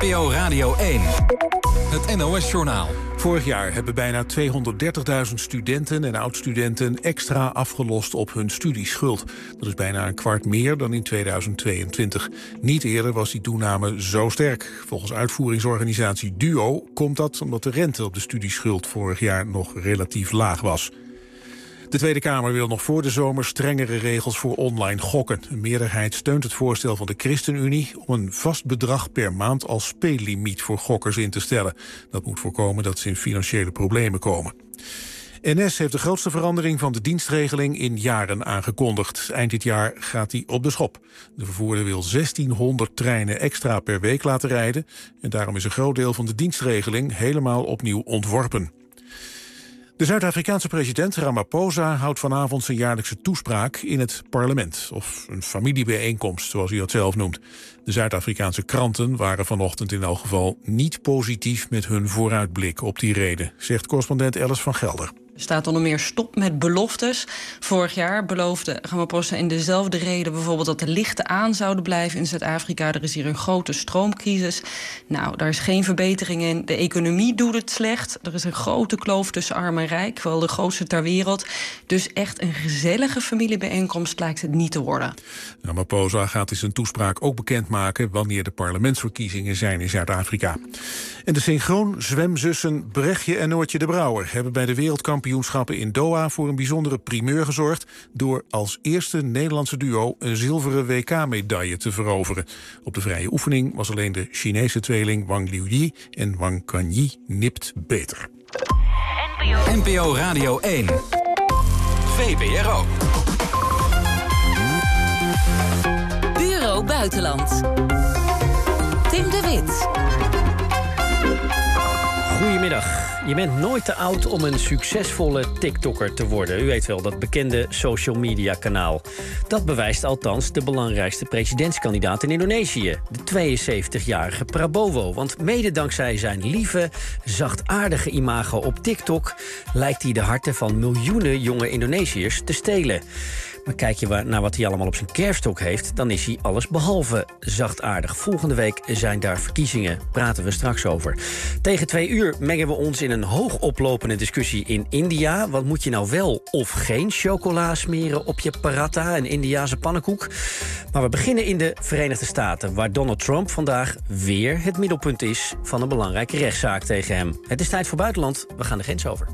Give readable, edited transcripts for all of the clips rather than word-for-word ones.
NPO Radio 1. Het NOS-journaal. Vorig jaar hebben bijna 230.000 studenten en oud-studenten extra afgelost op hun studieschuld. Dat is bijna een kwart meer dan in 2022. Niet eerder was die toename zo sterk. Volgens uitvoeringsorganisatie DUO komt dat omdat de rente op de studieschuld vorig jaar nog relatief laag was. De Tweede Kamer wil nog voor de zomer strengere regels voor online gokken. Een meerderheid steunt het voorstel van de ChristenUnie om een vast bedrag per maand als speellimiet voor gokkers in te stellen. Dat moet voorkomen dat ze in financiële problemen komen. NS heeft de grootste verandering van de dienstregeling in jaren aangekondigd. Eind dit jaar gaat die op de schop. De vervoerder wil 1600 treinen extra per week laten rijden. En daarom is een groot deel van de dienstregeling helemaal opnieuw ontworpen. De Zuid-Afrikaanse president Ramaphosa houdt vanavond zijn jaarlijkse toespraak in het parlement. Of een familiebijeenkomst, zoals hij dat zelf noemt. De Zuid-Afrikaanse kranten waren vanochtend in elk geval niet positief met hun vooruitblik op die reden, zegt correspondent Alice van Gelder. Er staat onder meer stop met beloftes. Vorig jaar beloofde Ramaphosa in dezelfde reden bijvoorbeeld dat de lichten aan zouden blijven in Zuid-Afrika. Er is hier een grote stroomcrisis. Nou, daar is geen verbetering in. De economie doet het slecht. Er is een grote kloof tussen arm en rijk, wel de grootste ter wereld. Dus echt een gezellige familiebijeenkomst lijkt het niet te worden. Ramaphosa gaat in zijn toespraak ook bekendmaken wanneer de parlementsverkiezingen zijn in Zuid-Afrika. En de synchroon zwemzussen Brechtje en Noortje de Brouwer hebben bij de wereldkampioenschappen in Doha voor een bijzondere primeur gezorgd door als eerste Nederlandse duo een zilveren WK-medaille te veroveren. Op de vrije oefening was alleen de Chinese tweeling Wang Liuyi en Wang Kanyi nipt beter. NPO Radio 1. VPRO. Bureau Buitenland. Tim de Wit. Goedemiddag. Je bent nooit te oud om een succesvolle TikToker te worden. U weet wel, dat bekende social media kanaal. Dat bewijst althans de belangrijkste presidentskandidaat in Indonesië. De 72-jarige Prabowo. Want mede dankzij zijn lieve, zachtaardige imago op TikTok lijkt hij de harten van miljoenen jonge Indonesiërs te stelen. Maar kijk je naar wat hij allemaal op zijn kerfstok heeft, dan is hij alles behalve zachtaardig. Volgende week zijn daar verkiezingen. Praten we straks over. Tegen 2 uur mengen we ons in een hoogoplopende discussie in India. Wat moet je nou wel of geen chocola smeren op je paratha, een Indiase pannenkoek? Maar we beginnen in de Verenigde Staten, waar Donald Trump vandaag weer het middelpunt is van een belangrijke rechtszaak tegen hem. Het is tijd voor buitenland. We gaan de grens over.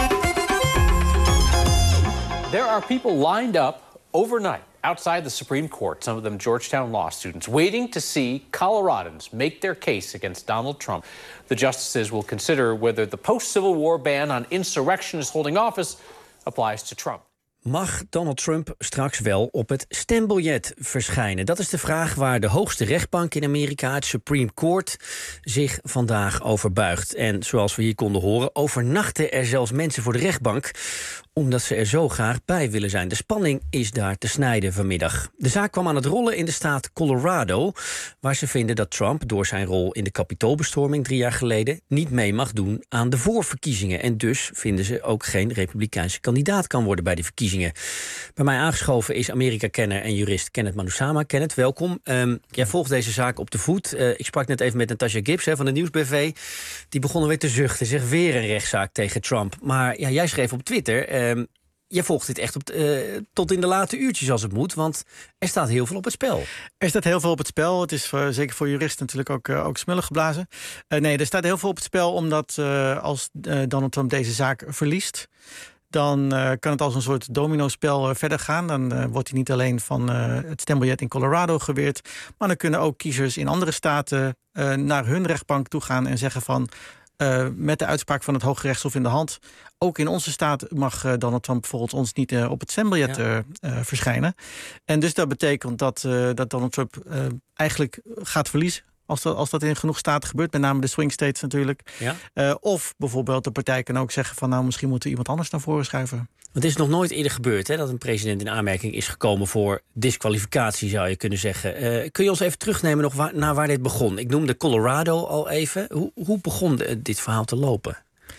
There are people lined up overnight outside the Supreme Court, some of them Georgetown law students, waiting to see Coloradans make their case against Donald Trump. The justices will consider whether the post-Civil War ban on insurrectionists holding office applies to Trump. Mag Donald Trump straks wel op het stembiljet verschijnen? Dat is de vraag waar de hoogste rechtbank in Amerika, het Supreme Court, zich vandaag over buigt. En zoals we hier konden horen, overnachten er zelfs mensen voor de rechtbank omdat ze er zo graag bij willen zijn. De spanning is daar te snijden vanmiddag. De zaak kwam aan het rollen in de staat Colorado, waar ze vinden dat Trump door zijn rol in de Capitoolbestorming 3 jaar geleden niet mee mag doen aan de voorverkiezingen. En dus vinden ze ook geen republikeinse kandidaat kan worden bij de verkiezingen. Bij mij aangeschoven is Amerika-kenner en jurist Kenneth Manusama. Kenneth, welkom. Jij volgt deze zaak op de voet. Ik sprak net even met Natasha Gibbs van de Nieuwsbv. Die begonnen weer te zuchten. Zeg, weer een rechtszaak tegen Trump. Maar ja, jij schreef op Twitter, jij volgt dit echt tot in de late uurtjes als het moet, want er staat heel veel op het spel. Er staat heel veel op het spel. Het is zeker voor juristen natuurlijk ook smullen geblazen. Nee, er staat heel veel op het spel omdat als Donald Trump deze zaak verliest, dan kan het als een soort domino-spel verder gaan. Dan wordt hij niet alleen van het stembiljet in Colorado geweerd, maar dan kunnen ook kiezers in andere staten naar hun rechtbank toe gaan en zeggen van, met de uitspraak van het Hooggerechtshof in de hand, ook in onze staat mag Donald Trump volgens ons niet op het stembiljet verschijnen. En dus dat betekent dat Donald Trump eigenlijk gaat verliezen. Als dat in genoeg staten gebeurt, met name de swing states natuurlijk. Ja. Of bijvoorbeeld de partij kan ook zeggen van, nou, misschien moeten we iemand anders naar voren schuiven. Want het is nog nooit eerder gebeurd dat een president in aanmerking is gekomen voor disqualificatie, zou je kunnen zeggen. Kun je ons even terugnemen nog naar waar dit begon? Ik noemde Colorado al even. Hoe begon dit verhaal te lopen?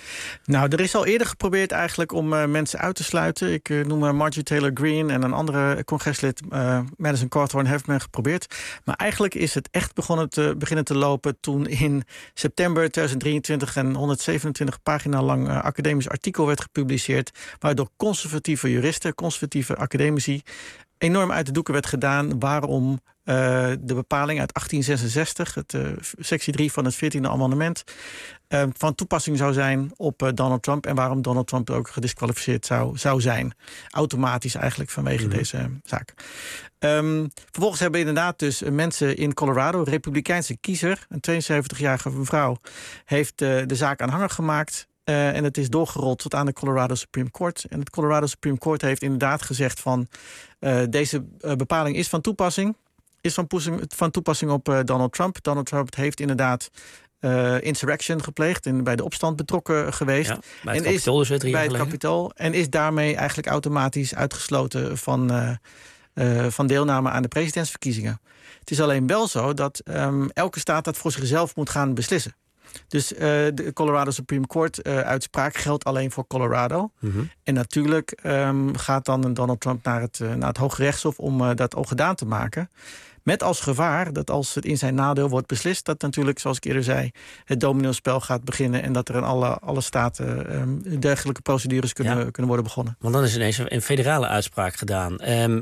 Nou, er is al eerder geprobeerd eigenlijk om mensen uit te sluiten. Ik noem Marjorie Taylor Greene en een andere congreslid, Madison Cawthorn, heeft men geprobeerd. Maar eigenlijk is het echt beginnen te lopen toen in september 2023 een 127 pagina lang academisch artikel werd gepubliceerd, waardoor conservatieve juristen, conservatieve academici enorm uit de doeken werd gedaan waarom de bepaling uit 1866, sectie 3 van het 14e amendement, van toepassing zou zijn op Donald Trump en waarom Donald Trump ook gedisqualificeerd zou zijn. Automatisch eigenlijk vanwege deze zaak. Vervolgens hebben inderdaad dus mensen in Colorado, een republikeinse kiezer, een 72-jarige mevrouw, heeft de zaak aanhanger gemaakt. En het is doorgerold tot aan de Colorado Supreme Court. En het Colorado Supreme Court heeft inderdaad gezegd van deze bepaling is van toepassing. Is van toepassing op Donald Trump. Donald Trump heeft inderdaad insurrection gepleegd en bij de opstand betrokken geweest. Ja, bij het Capitool dus 3 jaar geleden. Bij het Capitool. En is daarmee eigenlijk automatisch uitgesloten van deelname aan de presidentsverkiezingen. Het is alleen wel zo dat elke staat dat voor zichzelf moet gaan beslissen. Dus de Colorado Supreme Court uitspraak geldt alleen voor Colorado. En natuurlijk gaat dan Donald Trump naar het Hoge Rechtshof om dat ook gedaan te maken. Met als gevaar dat als het in zijn nadeel wordt beslist, dat natuurlijk, zoals ik eerder zei, het domino-spel gaat beginnen en dat er in alle staten dergelijke procedures kunnen worden begonnen. Want dan is ineens een federale uitspraak gedaan.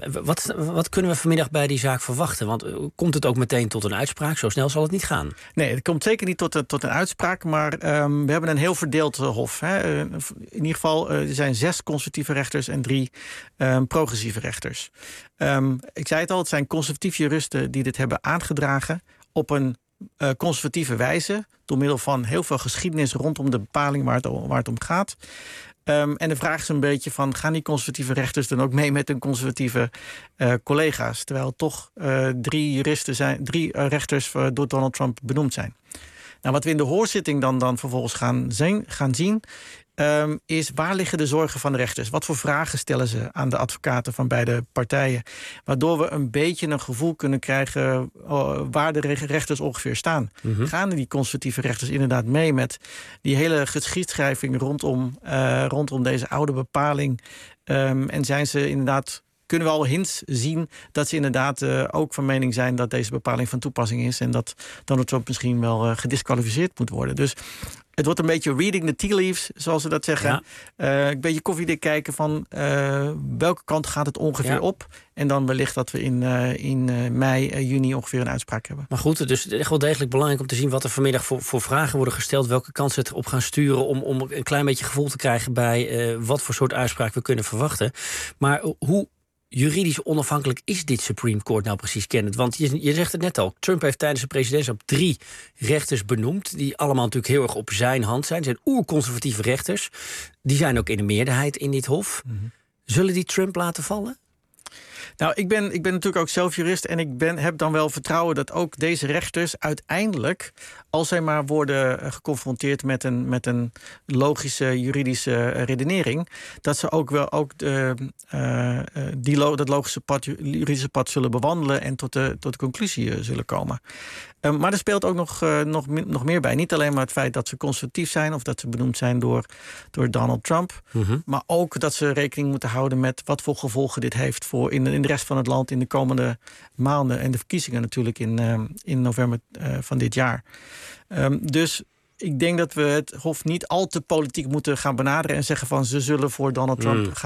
Wat kunnen we vanmiddag bij die zaak verwachten? Want komt het ook meteen tot een uitspraak? Zo snel zal het niet gaan. Nee, het komt zeker niet tot een uitspraak, maar we hebben een heel verdeeld hof. Hè. In ieder geval, er zijn 6 conservatieve rechters en 3 progressieve rechters. Ik zei het al, het zijn conservatieve juristen die dit hebben aangedragen op een conservatieve wijze, door middel van heel veel geschiedenis rondom de bepaling waar het om gaat. En de vraag is een beetje van, gaan die conservatieve rechters dan ook mee met hun conservatieve collega's? Terwijl toch 3 rechters door Donald Trump benoemd zijn. Nou, wat we in de hoorzitting dan vervolgens gaan zien, is waar liggen de zorgen van de rechters? Wat voor vragen stellen ze aan de advocaten van beide partijen? Waardoor we een beetje een gevoel kunnen krijgen waar de rechters ongeveer staan. Gaan die conservatieve rechters inderdaad mee met die hele geschiedschrijving rondom deze oude bepaling? En zijn ze inderdaad, kunnen we al hints zien dat ze inderdaad ook van mening zijn dat deze bepaling van toepassing is en dat Donald Trump misschien wel gedisqualificeerd moet worden. Dus het wordt een beetje reading the tea leaves, zoals ze dat zeggen. Ja. Een beetje koffiedik kijken van welke kant gaat het ongeveer op. En dan wellicht dat we in mei, juni ongeveer een uitspraak hebben. Maar goed, dus echt wel degelijk belangrijk om te zien wat er vanmiddag voor vragen worden gesteld. Welke kant ze het op gaan sturen om een klein beetje gevoel te krijgen bij wat voor soort uitspraak we kunnen verwachten. Maar hoe juridisch onafhankelijk is dit Supreme Court nou precies, Kenneth? Want je zegt het net al, Trump heeft tijdens de presidentschap 3 rechters benoemd, die allemaal natuurlijk heel erg op zijn hand zijn. Zijn oerconservatieve rechters. Die zijn ook in de meerderheid in dit hof. Zullen die Trump laten vallen? Nou, ik ben natuurlijk ook zelf jurist en ik heb dan wel vertrouwen dat ook deze rechters uiteindelijk, als zij maar worden geconfronteerd met een logische juridische redenering, dat ze ook wel dat logische juridische pad zullen bewandelen en tot de conclusie zullen komen. Maar er speelt ook nog meer bij. Niet alleen maar het feit dat ze conservatief zijn of dat ze benoemd zijn door Donald Trump, maar ook dat ze rekening moeten houden met wat voor gevolgen dit heeft voor in de rest van het land in de komende maanden en de verkiezingen natuurlijk in november van dit jaar. Dus ik denk dat we het Hof niet al te politiek moeten gaan benaderen en zeggen van ze zullen voor Donald Trump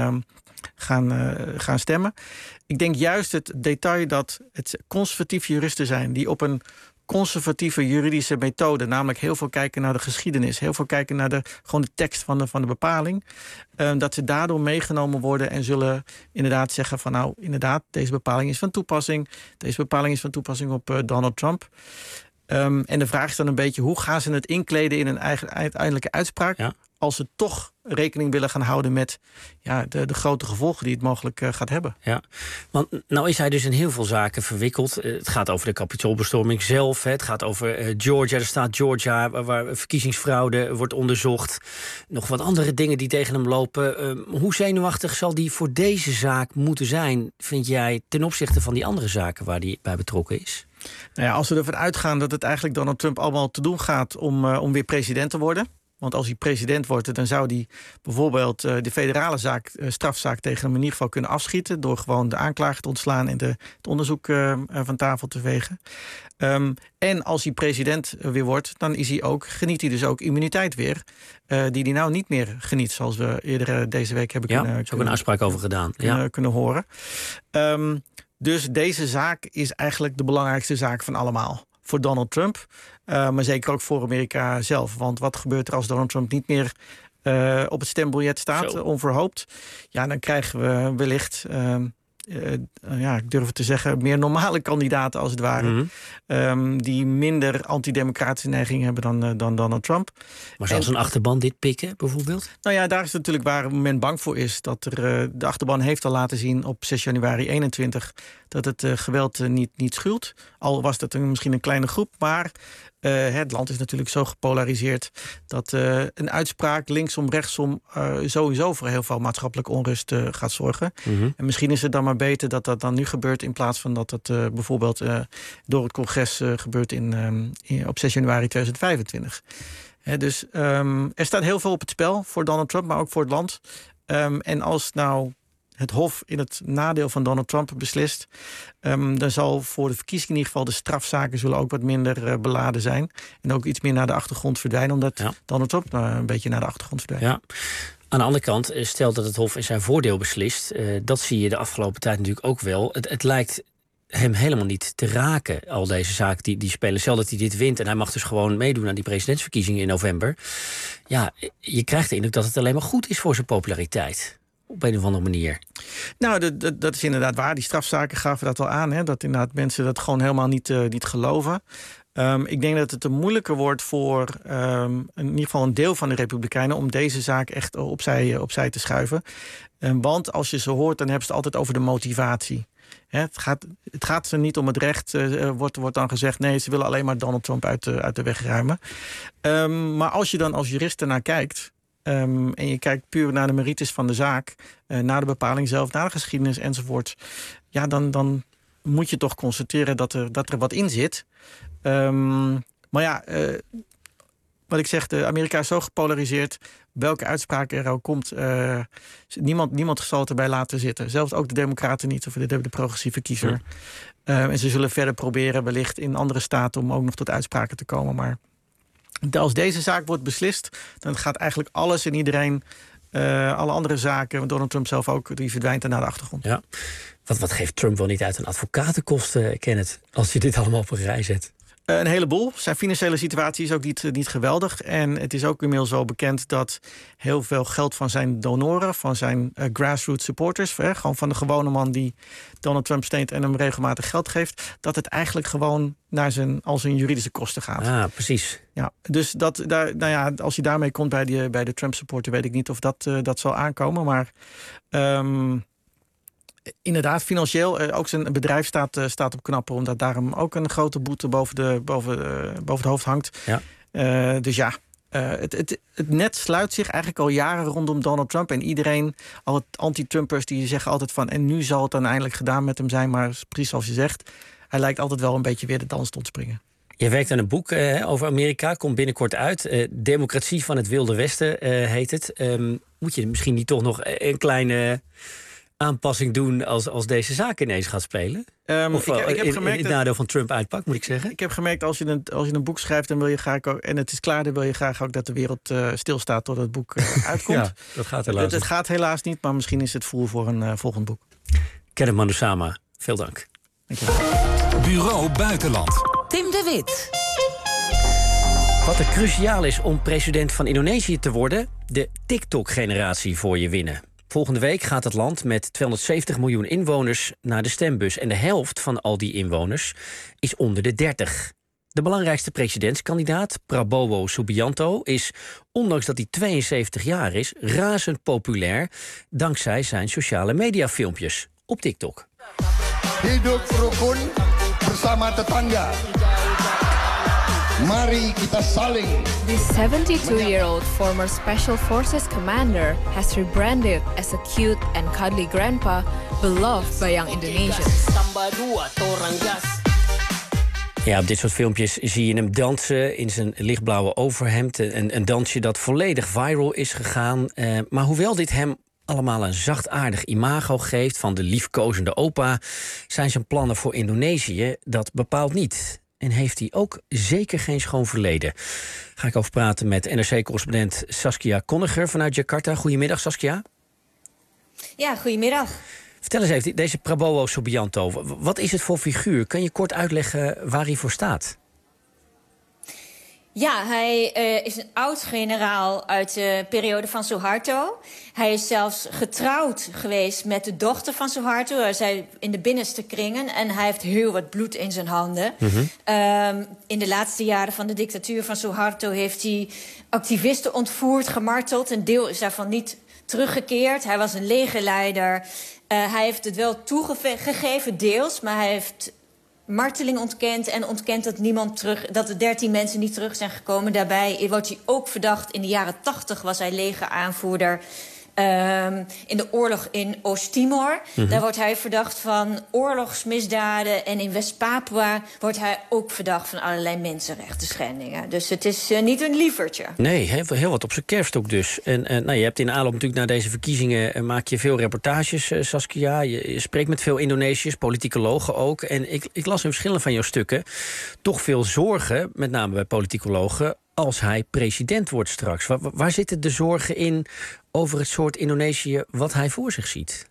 gaan stemmen. Ik denk juist het detail dat het conservatieve juristen zijn die op een conservatieve juridische methode, namelijk heel veel kijken naar de geschiedenis, heel veel kijken naar gewoon de tekst van de bepaling, dat ze daardoor meegenomen worden en zullen inderdaad zeggen van nou, inderdaad, deze bepaling is van toepassing. Deze bepaling is van toepassing op Donald Trump. En de vraag is dan een beetje, hoe gaan ze het inkleden in een uiteindelijke uitspraak? Ja. Als ze toch rekening willen gaan houden met de grote gevolgen die het mogelijk gaat hebben. Ja, want nou is hij dus in heel veel zaken verwikkeld. Het gaat over de Capitoolbestorming zelf. Het gaat over Georgia, de staat Georgia, waar verkiezingsfraude wordt onderzocht. Nog wat andere dingen die tegen hem lopen. Hoe zenuwachtig zal die voor deze zaak moeten zijn, vind jij, ten opzichte van die andere zaken waar hij bij betrokken is? Nou ja, als we ervan uitgaan dat het eigenlijk Donald Trump allemaal te doen gaat om weer president te worden, Want als hij president wordt, dan zou hij bijvoorbeeld de federale strafzaak tegen hem in ieder geval kunnen afschieten, door gewoon de aanklager te ontslaan en het onderzoek van tafel te vegen. En als hij president weer wordt, dan geniet hij dus ook immuniteit weer, die hij nou niet meer geniet, zoals we eerder deze week hebben kunnen een afspraak over gedaan. Kunnen horen. Dus deze zaak is eigenlijk de belangrijkste zaak van allemaal. Voor Donald Trump, maar zeker ook voor Amerika zelf. Want wat gebeurt er als Donald Trump niet meer op het stembiljet staat, onverhoopt? Ja, dan krijgen we wellicht, ik durf het te zeggen, meer normale kandidaten als het ware. Die minder antidemocratische neiging hebben dan Donald Trump. Maar zal zijn achterban dit pikken, bijvoorbeeld? Nou ja, daar is natuurlijk waar men bang voor is. Dat de achterban heeft al laten zien op 6 januari 21... dat het geweld niet schuwt. Al was dat misschien een kleine groep, maar het land is natuurlijk zo gepolariseerd dat een uitspraak linksom, rechtsom sowieso voor heel veel maatschappelijke onrust gaat zorgen. En misschien is het dan maar beter dat dat dan nu gebeurt, in plaats van dat het bijvoorbeeld door het congres gebeurt op 6 januari 2025. Dus er staat heel veel op het spel voor Donald Trump, maar ook voor het land. En als nou het Hof in het nadeel van Donald Trump beslist, dan zal voor de verkiezingen in ieder geval de strafzaken zullen ook wat minder beladen zijn. En ook iets meer naar de achtergrond verdwijnen, omdat Donald Trump een beetje naar de achtergrond verdwijnt. Ja. Aan de andere kant, stel dat het Hof in zijn voordeel beslist, dat zie je de afgelopen tijd natuurlijk ook wel. Het lijkt hem helemaal niet te raken, al deze zaken die spelen. Stel dat hij dit wint en hij mag dus gewoon meedoen aan die presidentsverkiezingen in november. Ja, je krijgt de indruk dat het alleen maar goed is voor zijn populariteit. Op een of andere manier. Nou, dat is inderdaad waar. Die strafzaken gaven dat al aan. Hè? Dat inderdaad mensen dat gewoon helemaal niet geloven. Ik denk dat het te moeilijker wordt voor in ieder geval een deel van de Republikeinen om deze zaak echt opzij te schuiven. Want als je ze hoort, dan hebben ze het altijd over de motivatie. Het gaat ze niet om het recht, wordt dan gezegd. Nee, ze willen alleen maar Donald Trump uit de weg ruimen. Maar als je dan als jurist ernaar kijkt, en je kijkt puur naar de merites van de zaak, naar de bepaling zelf, naar de geschiedenis enzovoort, ja, dan moet je toch constateren dat er wat in zit. Maar ja, wat ik zeg, Amerika is zo gepolariseerd. Welke uitspraak er ook komt, niemand zal het erbij laten zitten. Zelfs ook de democraten niet, of de progressieve kiezer. En ze zullen verder proberen, wellicht in andere staten, om ook nog tot uitspraken te komen. Maar als deze zaak wordt beslist, dan gaat eigenlijk alles en iedereen, alle andere zaken, Donald Trump zelf ook, die verdwijnt er naar de achtergrond. Ja. Wat geeft Trump wel niet uit aan advocatenkosten, Kenneth, als je dit allemaal op een rij zet? Een heleboel. Zijn financiële situatie is ook niet geweldig. En het is ook inmiddels wel bekend dat heel veel geld van zijn donoren, van zijn grassroots supporters, gewoon van de gewone man die Donald Trump steunt en hem regelmatig geld geeft, dat het eigenlijk gewoon naar zijn juridische kosten gaat. Ah, precies. Ja, dus als je daarmee komt bij de Trump supporter, weet ik niet of dat zal aankomen. Maar inderdaad, financieel, ook zijn bedrijf staat op knappen, omdat daarom ook een grote boete boven het hoofd hangt. Ja. Dus ja, het net sluit zich eigenlijk al jaren rondom Donald Trump. En iedereen, al het anti-Trumpers, die zeggen altijd van, en nu zal het dan eindelijk gedaan met hem zijn. Maar precies zoals je zegt, hij lijkt altijd wel een beetje weer de dans te ontspringen. Je werkt aan een boek over Amerika, komt binnenkort uit. Democratie van het Wilde Westen heet het. Moet je misschien niet toch nog een kleine aanpassing doen als deze zaak ineens gaat spelen? Ik heb gemerkt in het nadeel van Trump uitpakt, moet ik zeggen. Ik heb gemerkt, als je een boek schrijft, dan wil je graag ook, en het is klaar, dan wil je graag ook dat de wereld stilstaat tot het boek uitkomt. Ja, dat gaat helaas niet. Het gaat helaas niet, maar misschien is het voer voor een volgend boek. Kenneth Manusama, veel dank. Dankjewel. Bureau Buitenland. Tim de Wit. Wat er cruciaal is om president van Indonesië te worden, de TikTok-generatie voor je winnen. Volgende week gaat het land met 270 miljoen inwoners naar de stembus. En de helft van al die inwoners is onder de 30. De belangrijkste presidentskandidaat, Prabowo Subianto, is, ondanks dat hij 72 jaar is, razend populair dankzij zijn sociale mediafilmpjes op TikTok. Hidup rukun bersama tetangga. Mari kita saling. This 72-year-old former Special Forces commander has rebranded as a cute and cuddly grandpa beloved by young Indonesians. Ja, op dit soort filmpjes zie je hem dansen in zijn lichtblauwe overhemd. Een dansje dat volledig viral is gegaan. Maar hoewel dit hem allemaal een zachtaardig imago geeft van de liefkozende opa, zijn zijn plannen voor Indonesië dat bepaald niet. En heeft hij ook zeker geen schoon verleden. Ga ik over praten met NRC-correspondent Saskia Konniger vanuit Jakarta. Goedemiddag, Saskia. Ja, goedemiddag. Vertel eens even, deze Prabowo Subianto, wat is het voor figuur? Kan je kort uitleggen waar hij voor staat? Ja, hij is een oud-generaal uit de periode van Suharto. Hij is zelfs getrouwd geweest met de dochter van Suharto. Hij zei in de binnenste kringen. En hij heeft heel wat bloed in zijn handen. In de laatste jaren van de dictatuur van Suharto heeft hij activisten ontvoerd, gemarteld. Een deel is daarvan niet teruggekeerd. Hij was een legerleider. Hij heeft het wel toegegeven, deels, maar hij heeft marteling ontkend en ontkent dat er 13 mensen niet terug zijn gekomen. Daarbij wordt hij ook verdacht. In de jaren 80 was hij legeraanvoerder in de oorlog in Oost-Timor. Daar wordt hij verdacht van oorlogsmisdaden. En in West-Papua wordt hij ook verdacht van allerlei mensenrechten schendingen. Dus het is niet een lievertje. Nee, heel wat op zijn kerfstok dus. En je hebt in aanloop natuurlijk naar deze verkiezingen maak je veel reportages, Saskia. Je spreekt met veel Indonesiërs, politicologen ook. En ik las in verschillende van jouw stukken toch veel zorgen, met name bij politicologen, als hij president wordt straks. Waar zitten de zorgen in over het soort Indonesië wat hij voor zich ziet?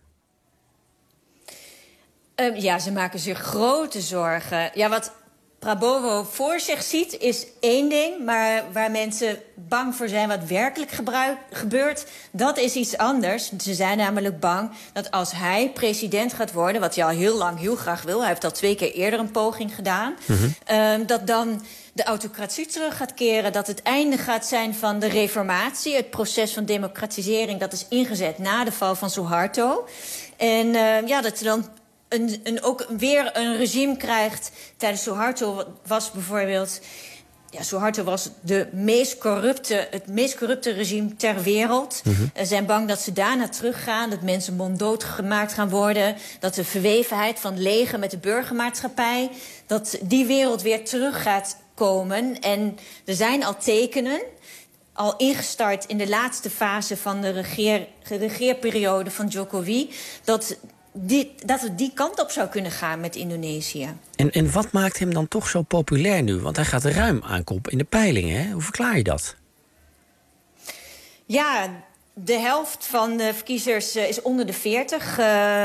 Ja, ze maken zich grote zorgen. Ja, wat Prabowo voor zich ziet is één ding, maar waar mensen bang voor zijn wat werkelijk gebeurt, dat is iets anders. Ze zijn namelijk bang dat als hij president gaat worden, wat hij al heel lang heel graag wil, hij heeft al 2 keer eerder een poging gedaan, dat dan de autocratie terug gaat keren, dat het einde gaat zijn van de reformatie, het proces van democratisering dat is ingezet na de val van Suharto. En dat er dan ook weer een regime krijgt. Tijdens Suharto was bijvoorbeeld, Suharto was het meest corrupte regime ter wereld. Ze zijn bang dat ze daarna teruggaan, dat mensen monddood gemaakt gaan worden, dat de verwevenheid van het leger met de burgermaatschappij, dat die wereld weer terug gaat komen. En er zijn al tekenen, al ingestart in de laatste fase van de regeerperiode van Jokowi, dat het die kant op zou kunnen gaan met Indonesië. En wat maakt hem dan toch zo populair nu? Want hij gaat ruim aankomen in de peilingen, hè? Hoe verklaar je dat? Ja, de helft van de verkiezers is onder de 40.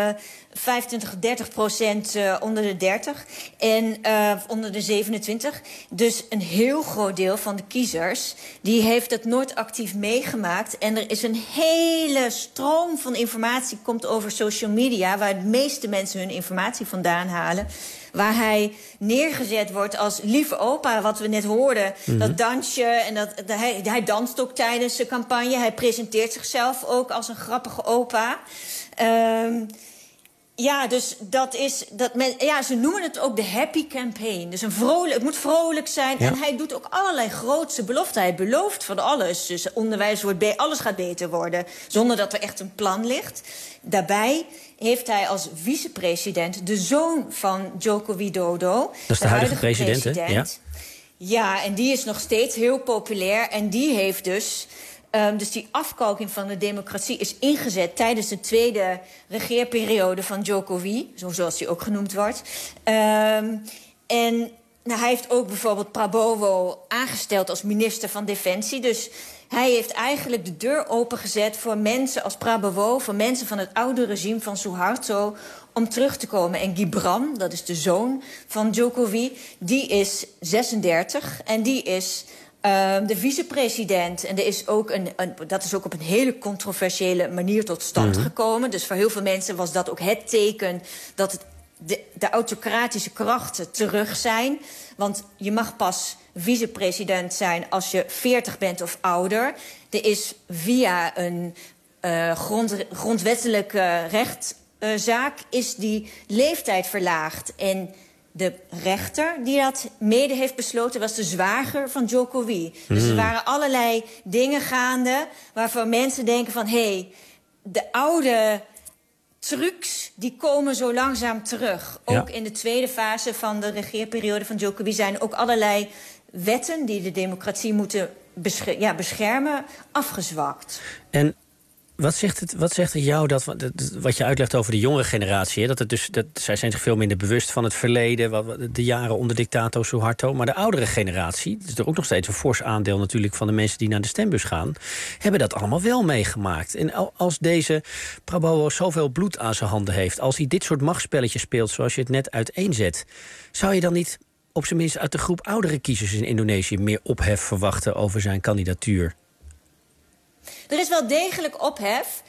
25-30% onder de 30 en onder de 27. Dus een heel groot deel van de kiezers die heeft het nooit actief meegemaakt. En er is een hele stroom van informatie komt over social media, waar de meeste mensen hun informatie vandaan halen. Waar hij neergezet wordt als lieve opa, wat we net hoorden. Dat dansje, en hij danst ook tijdens de campagne. Hij presenteert zichzelf ook als een grappige opa. Dus ze noemen het ook de happy campaign. Dus het moet vrolijk zijn. Ja. En hij doet ook allerlei grootse beloften. Hij belooft van alles. Dus onderwijs alles gaat beter worden, zonder dat er echt een plan ligt. Daarbij heeft hij als vicepresident de zoon van Joko Widodo. Dat is de huidige president, hè? Ja, en die is nog steeds heel populair. En die heeft dus die afkalking van de democratie is ingezet tijdens de tweede regeerperiode van Jokowi, zoals hij ook genoemd wordt. Hij heeft ook bijvoorbeeld Prabowo aangesteld als minister van Defensie. Dus hij heeft eigenlijk de deur opengezet voor mensen als Prabowo, voor mensen van het oude regime van Suharto, om terug te komen. En Gibran, dat is de zoon van Jokowi, die is 36 en die is de vicepresident. En dat is ook op een hele controversiële manier tot stand gekomen. Dus voor heel veel mensen was dat ook het teken dat de autocratische krachten terug zijn. Want je mag pas vicepresident zijn als je 40 bent of ouder. Er is via een grondwettelijke rechtszaak is die leeftijd verlaagd. En de rechter die dat mede heeft besloten was de zwager van Jokowi. Dus er waren allerlei dingen gaande waarvan mensen denken van de oude trucs die komen zo langzaam terug. Ook in de tweede fase van de regeerperiode van Jokowi zijn ook allerlei wetten die de democratie moeten beschermen, afgezwakt. En wat zegt het jou wat je uitlegt over de jongere generatie? Hè? Zij zijn zich veel minder bewust van het verleden, de jaren onder dictator Suharto. Maar de oudere generatie, het is er ook nog steeds een fors aandeel natuurlijk van de mensen die naar de stembus gaan, hebben dat allemaal wel meegemaakt. En als deze Prabowo zoveel bloed aan zijn handen heeft, als hij dit soort machtsspelletjes speelt zoals je het net uiteenzet, zou je dan niet op zijn minst uit de groep oudere kiezers in Indonesië meer ophef verwachten over zijn kandidatuur? Er is wel degelijk ophef.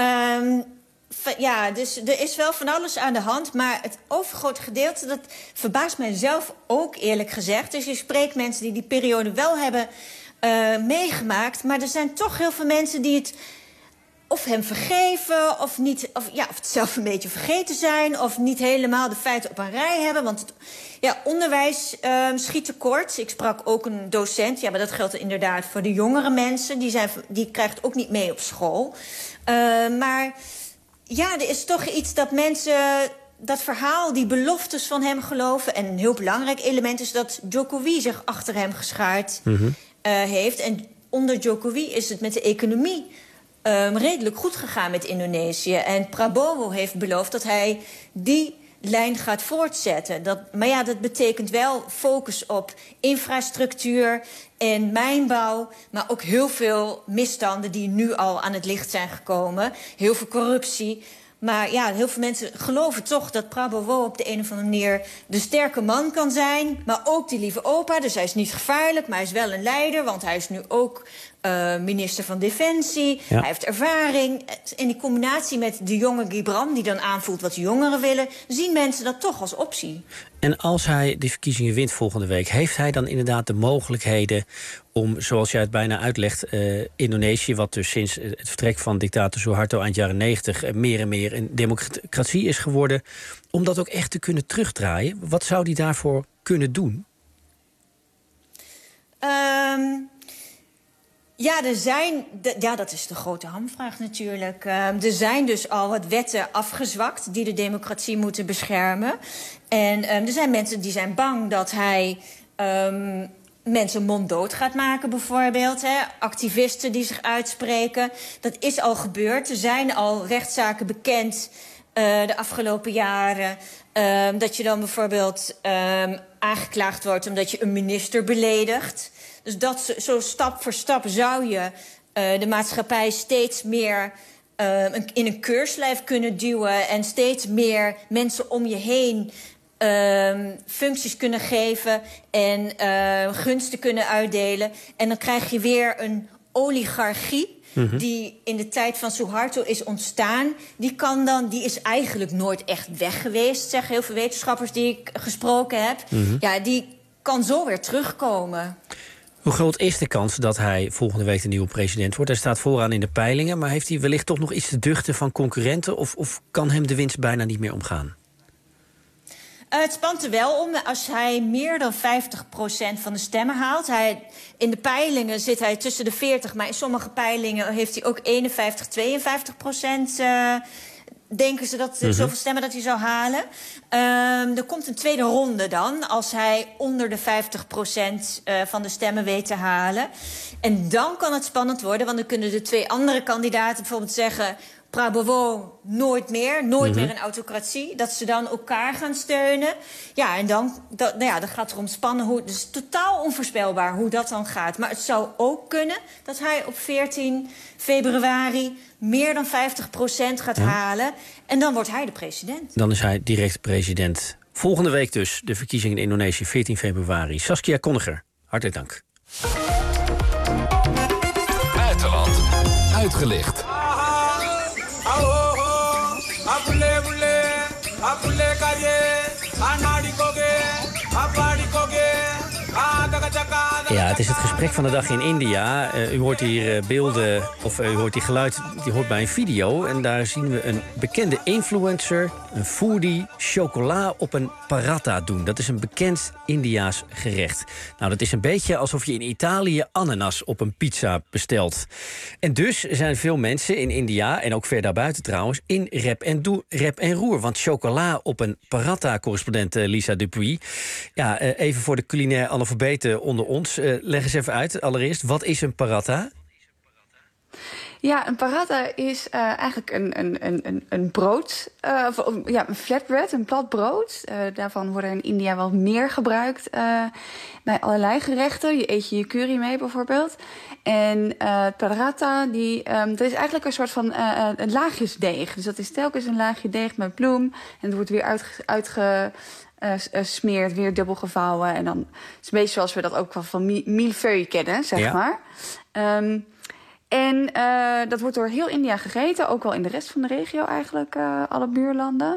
Dus er is wel van alles aan de hand. Maar het overgrote gedeelte, dat verbaast mij zelf ook eerlijk gezegd. Dus je spreekt mensen die die periode wel hebben meegemaakt. Maar er zijn toch heel veel mensen die het of hem vergeven, of het zelf een beetje vergeten zijn, of niet helemaal de feiten op een rij hebben. Want onderwijs schiet tekort. Ik sprak ook een docent, maar dat geldt inderdaad voor de jongere mensen. Die krijgt ook niet mee op school. Maar er is toch iets dat mensen dat verhaal, die beloftes van hem geloven. En een heel belangrijk element is dat Jokowi zich achter hem geschaard heeft. En onder Jokowi is het met de economie redelijk goed gegaan met Indonesië. En Prabowo heeft beloofd dat hij die lijn gaat voortzetten. Dat betekent wel focus op infrastructuur en mijnbouw, maar ook heel veel misstanden die nu al aan het licht zijn gekomen. Heel veel corruptie. Maar heel veel mensen geloven toch dat Prabowo op de een of andere manier de sterke man kan zijn. Maar ook die lieve opa. Dus hij is niet gevaarlijk, maar hij is wel een leider. Want hij is nu ook minister van Defensie. Ja. Hij heeft ervaring. En die combinatie met de jonge Gibran, die dan aanvoelt wat de jongeren willen, zien mensen dat toch als optie. En als hij die verkiezingen wint volgende week, heeft hij dan inderdaad de mogelijkheden om, zoals jij het bijna uitlegt, Indonesië, wat dus sinds het vertrek van dictator Suharto eind jaren 90 meer en meer een democratie is geworden, om dat ook echt te kunnen terugdraaien? Wat zou hij daarvoor kunnen doen? Dat is de grote hamvraag natuurlijk. Er zijn dus al wat wetten afgezwakt die de democratie moeten beschermen. En er zijn mensen die zijn bang dat hij mensen monddood gaat maken bijvoorbeeld. Activisten die zich uitspreken. Dat is al gebeurd. Er zijn al rechtszaken bekend de afgelopen jaren. Dat je dan bijvoorbeeld aangeklaagd wordt omdat je een minister beledigt. Dus zo stap voor stap zou je de maatschappij steeds meer in een keurslijf kunnen duwen en steeds meer mensen om je heen functies kunnen geven en gunsten kunnen uitdelen. En dan krijg je weer een oligarchie die in de tijd van Suharto is ontstaan. Die is eigenlijk nooit echt weg geweest, zeggen heel veel wetenschappers die ik gesproken heb. Die kan zo weer terugkomen. Hoe groot is de kans dat hij volgende week de nieuwe president wordt? Hij staat vooraan in de peilingen, maar heeft hij wellicht toch nog iets te duchten van concurrenten? Of kan hem de winst bijna niet meer omgaan? Het spant er wel om. Als hij meer dan 50% van de stemmen haalt. In de peilingen zit hij tussen de 40%, maar in sommige peilingen heeft hij ook 51-52%. Denken ze dat zoveel stemmen dat hij zou halen. Er komt een tweede ronde dan, als hij onder de 50% van de stemmen weet te halen. En dan kan het spannend worden, want dan kunnen de twee andere kandidaten bijvoorbeeld zeggen: Prabowo nooit meer een autocratie. Dat ze dan elkaar gaan steunen. Ja, en dan gaat het erom spannen. Het is totaal onvoorspelbaar hoe dat dan gaat. Maar het zou ook kunnen dat hij op 14 februari meer dan 50% gaat halen. En dan wordt hij de president. Dan is hij direct president. Volgende week dus de verkiezingen in Indonesië, 14 februari. Saskia Konniger, hartelijk dank. Buitenland uitgelicht. Ja, het is het gesprek van de dag in India. U hoort hier beelden, of u hoort die geluid, die hoort bij een video. En daar zien we een bekende influencer, een foodie, chocola op een paratha doen. Dat is een bekend Indiaas gerecht. Nou, dat is een beetje alsof je in Italië ananas op een pizza bestelt. En dus zijn veel mensen in India, en ook ver daarbuiten trouwens, in rep en roer. Want chocola op een paratha, correspondent Lisa Dupuy. Ja, even voor de culinair analfabeten onder ons. Leg eens even uit, allereerst, wat is een paratha? Ja, een paratha is eigenlijk een brood, een flatbread, een plat brood. Daarvan worden in India wel meer gebruikt bij allerlei gerechten. Je eet je curry mee bijvoorbeeld. En paratha, dat is eigenlijk een soort van een laagjesdeeg. Dus dat is telkens een laagje deeg met bloem. En het wordt weer smeert, weer dubbel gevouwen. En dan is het een beetje zoals we dat ook wel van millefeuille kennen, zeg maar. En dat wordt door heel India gegeten. Ook wel in de rest van de regio eigenlijk, alle buurlanden.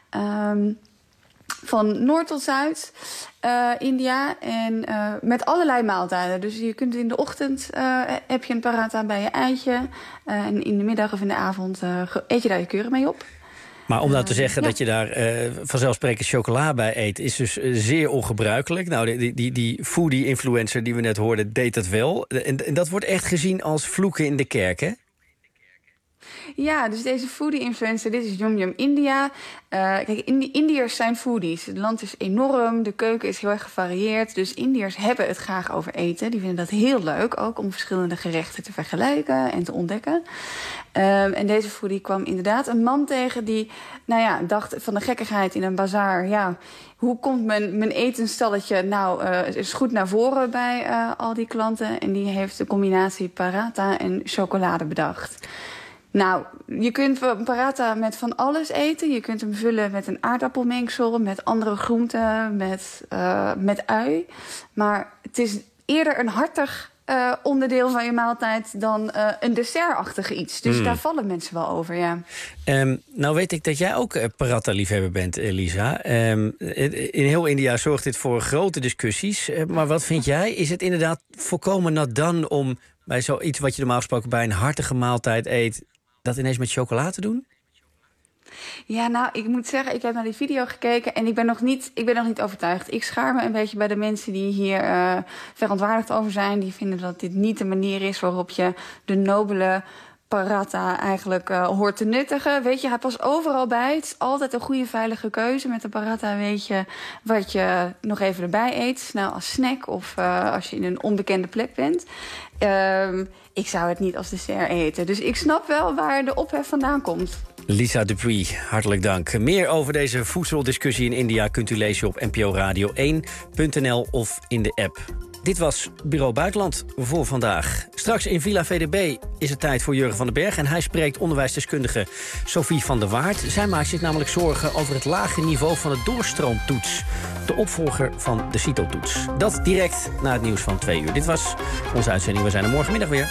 Van noord tot zuid India. En met allerlei maaltijden. Dus je kunt in de ochtend heb je een paratha bij je eitje. En in de middag of in de avond eet je daar je curry mee op. Maar om nou te zeggen dat je daar vanzelfsprekend chocola bij eet, is dus zeer ongebruikelijk. Nou, die foodie-influencer die we net hoorden, deed dat wel. En dat wordt echt gezien als vloeken in de kerk, hè? Ja, dus deze foodie-influencer, dit is Yum Yum India. Kijk, Indiërs zijn foodies. Het land is enorm, de keuken is heel erg gevarieerd. Dus Indiërs hebben het graag over eten. Die vinden dat heel leuk, ook om verschillende gerechten te vergelijken en te ontdekken. En deze foodie kwam inderdaad een man tegen die dacht van de gekkigheid in een bazaar. Ja, hoe komt mijn etenstalletje is goed naar voren bij al die klanten? En die heeft de combinatie paratha en chocolade bedacht. Nou, je kunt een paratha met van alles eten. Je kunt hem vullen met een aardappelmengsel, met andere groenten, met ui. Maar het is eerder een hartig onderdeel van je maaltijd dan een dessertachtig iets. Dus daar vallen mensen wel over, ja. Nou weet ik dat jij ook paratha-liefhebber bent, Lisa. In heel India zorgt dit voor grote discussies. Maar wat vind jij? Is het inderdaad volkomen nat dan om bij zoiets wat je normaal gesproken bij een hartige maaltijd eet, dat ineens met chocola te doen? Ja, nou, ik moet zeggen, ik heb naar die video gekeken en ik ben nog niet overtuigd. Ik schaar me een beetje bij de mensen die hier verontwaardigd over zijn. Die vinden dat dit niet de manier is waarop je de nobele paratha eigenlijk hoort te nuttigen. Weet je, hij past overal bij. Het is altijd een goede, veilige keuze. Met de paratha weet je wat je nog even erbij eet. Snel als snack of als je in een onbekende plek bent. Ik zou het niet als dessert eten. Dus ik snap wel waar de ophef vandaan komt. Lisa Dupuy, hartelijk dank. Meer over deze voedseldiscussie in India kunt u lezen op nporadio1.nl of in de app. Dit was Bureau Buitenland voor vandaag. Straks in Villa VDB is het tijd voor Jurgen van den Berg en hij spreekt onderwijsdeskundige Sophie van der Waard. Zij maakt zich namelijk zorgen over het lage niveau van de doorstroomtoets. De opvolger van de CITO-toets. Dat direct na het nieuws van 2 uur. Dit was onze uitzending. We zijn er morgenmiddag weer.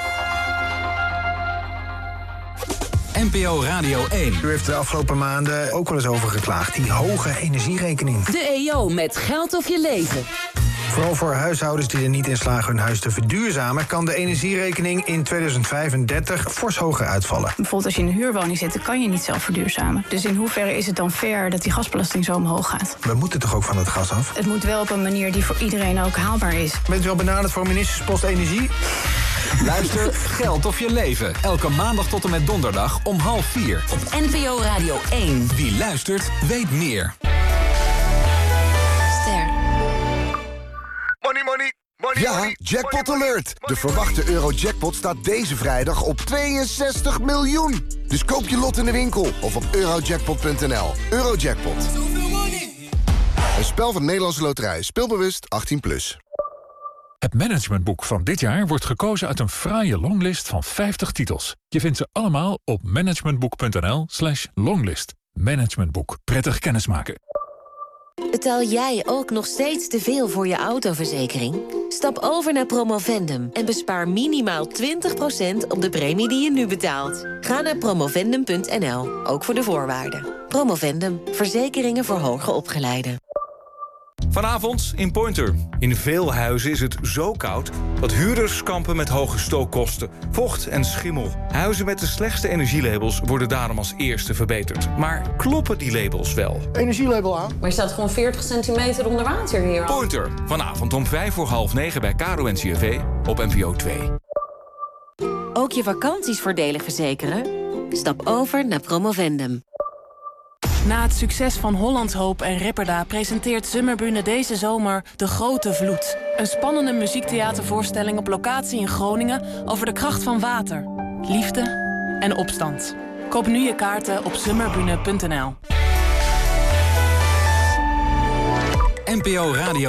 NPO Radio 1. U heeft de afgelopen maanden ook wel eens over geklaagd. Die hoge energierekening. De EO met Geld of je leven. Vooral voor huishoudens die er niet in slagen hun huis te verduurzamen, kan de energierekening in 2035 fors hoger uitvallen. Bijvoorbeeld als je in een huurwoning zit, dan kan je niet zelf verduurzamen. Dus in hoeverre is het dan fair dat die gasbelasting zo omhoog gaat? We moeten toch ook van het gas af? Het moet wel op een manier die voor iedereen ook haalbaar is. Bent u al benaderd voor ministerspost Energie? Luister Geld of je leven. Elke maandag tot en met donderdag om 3:30. Op NPO Radio 1. Wie luistert, weet meer. Money, money, money, ja, money, Jackpot money, Alert. De verwachte Eurojackpot staat deze vrijdag op 62 miljoen. Dus koop je lot in de winkel of op eurojackpot.nl. Eurojackpot. Een spel van Nederlandse Loterij. Speelbewust 18+. Het managementboek van dit jaar wordt gekozen uit een fraaie longlist van 50 titels. Je vindt ze allemaal op managementboek.nl/longlist. Managementboek. Prettig kennismaken. Betaal jij ook nog steeds te veel voor je autoverzekering? Stap over naar Promovendum en bespaar minimaal 20% op de premie die je nu betaalt. Ga naar promovendum.nl, ook voor de voorwaarden. Promovendum, verzekeringen voor hoger opgeleiden. Vanavond in Pointer. In veel huizen is het zo koud dat huurders kampen met hoge stookkosten, vocht en schimmel. Huizen met de slechtste energielabels worden daarom als eerste verbeterd. Maar kloppen die labels wel? Energielabel aan. Maar je staat gewoon 40 centimeter onder water hier. Pointer. Vanavond om 9:05 bij Caro en CRV op NPO 2. Ook je vakanties voordelig verzekeren? Stap over naar Promovendum. Na het succes van Hollands Hoop en Ripperda presenteert Summerbühne deze zomer De Grote Vloed. Een spannende muziektheatervoorstelling op locatie in Groningen over de kracht van water, liefde en opstand. Koop nu je kaarten op summerbühne.nl. NPO Radio